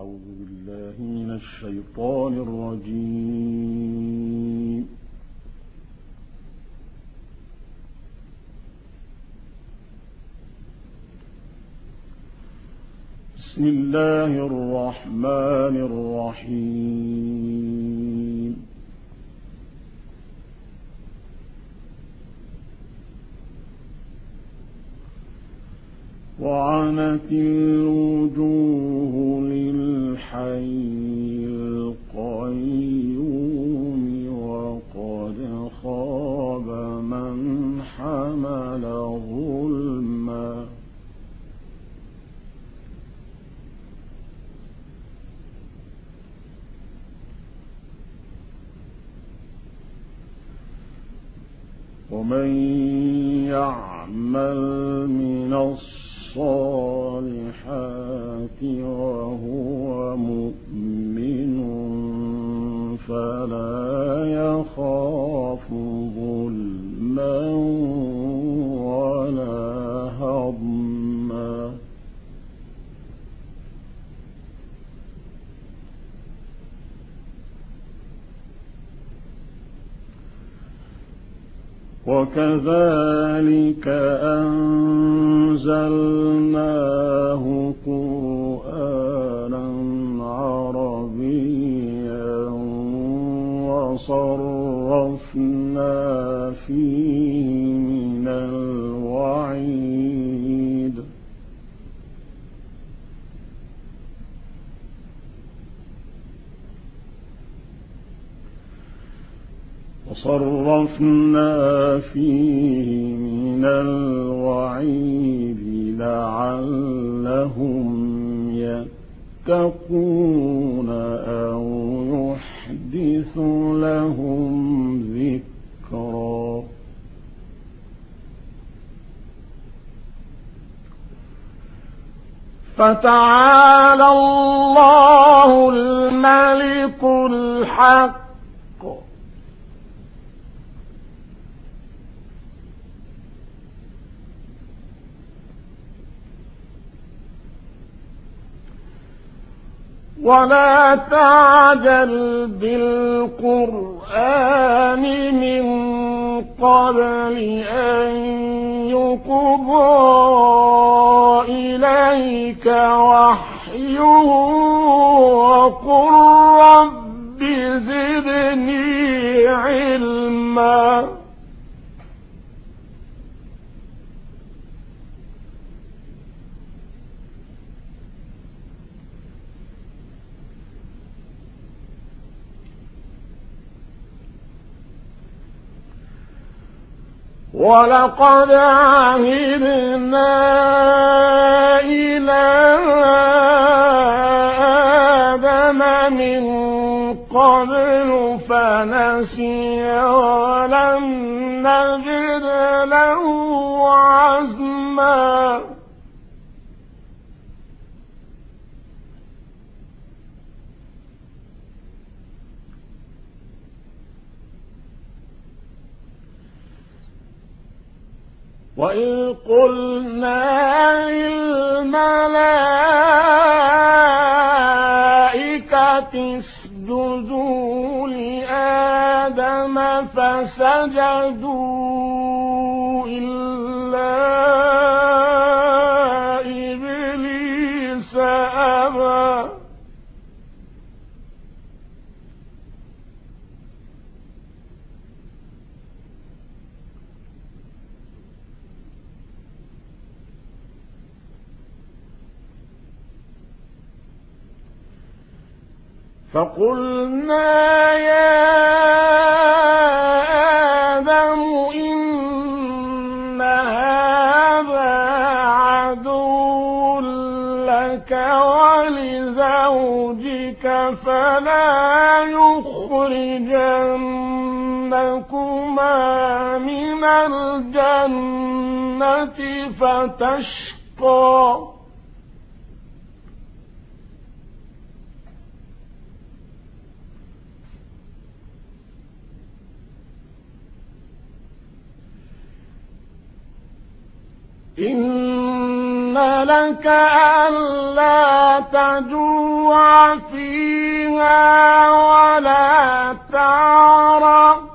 أعوذ بالله من الشيطان الرجيم. بسم الله الرحمن الرحيم. وعنت الوجوه للحي القيوم وقد خاب من حمل ظلما. ومن يعمل من الصالحات وهو مؤمن فلا يخاف ظلما ولا هضما. وكذلك أنزلناه قرآنا عربيا وصرفنا فيه من الوعيد لعلهم يتقون أو يحدث لهم ذكرا. فتعالى الله الملك الحق ولا تعجل بالقرآن من قبل أن يقضى إليك وحيه وقل رب زدني علما. ولقد عهدنا إلى آدم من قبل فنسي ولم نجد له عزما. وإذ قلنا للملائكة اسجدوا لآدم فسجدوا إلا إبليس أبى. فقلنا يا آدم إن هذا عدو لك ولزوجك فلا يخرجنكما من الجنة فتشقى. إن لك ألا تجوع تجوع فيها ولا تعرى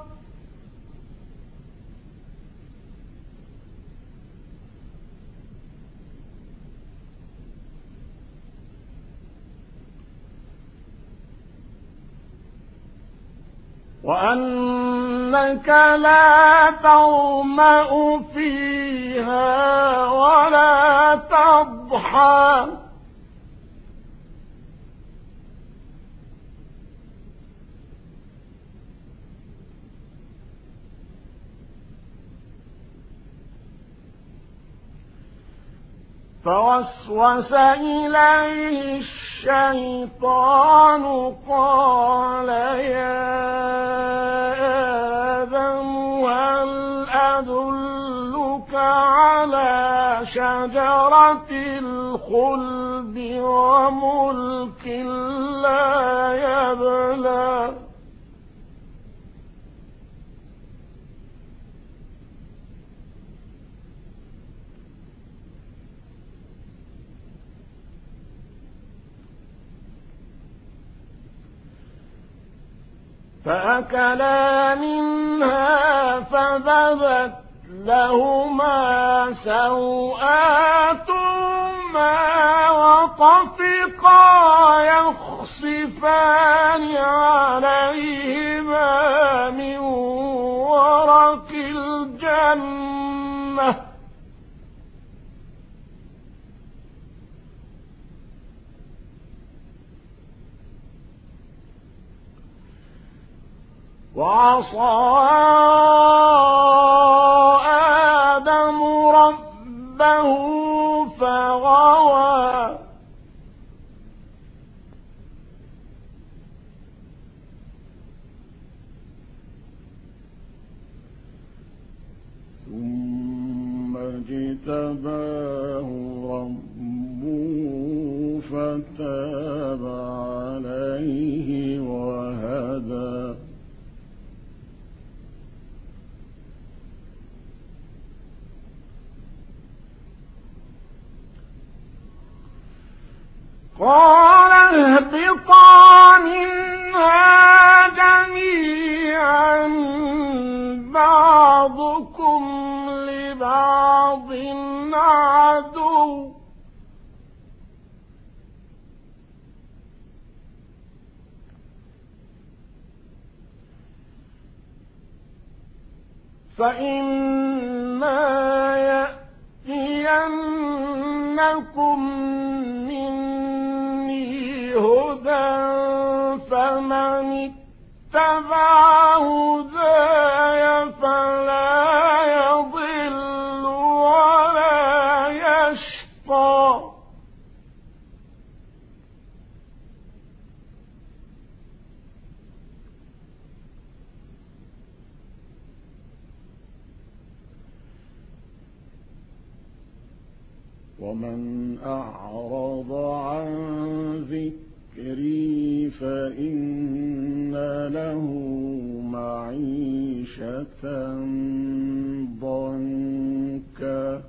وأنك لا تظمأ فيها ولا تضحى فوسوس إليه الشيطان قال يا آدم هل أدلك على شجرة الخلد وملك لا يبلى فأكلا منها فبدت لهما سوآتهما وطفقا يخصفان عليهما من ورق الجنة وعصى آدم ربه فغوى ثم اجتباه ربه فتاب عليه وهدى قال اهبطا منها جميعا بعضكم لبعض عدو فإما يأتينكم هدى فمن اتبع هداي فلا يضل ولا يشقى ومن أعرض عن ذكري فإن له معيشة ضنكا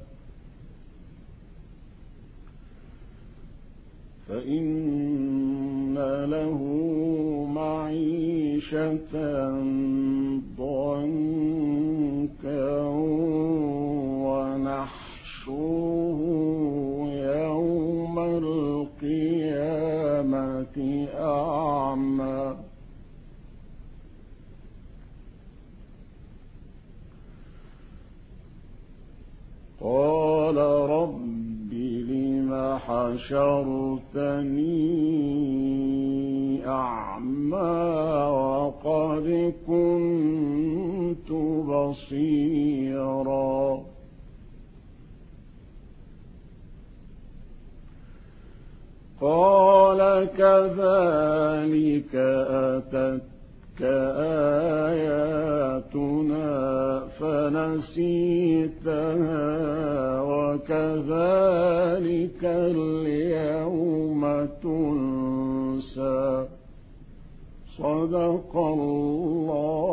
ونحشره يوم القيامة أعمى قال رب لم حشرتني أعمى وقد كنت بصيرا قال كذلك أتتك آياتنا فنسيتها وكذلك اليوم تنسى صدق الله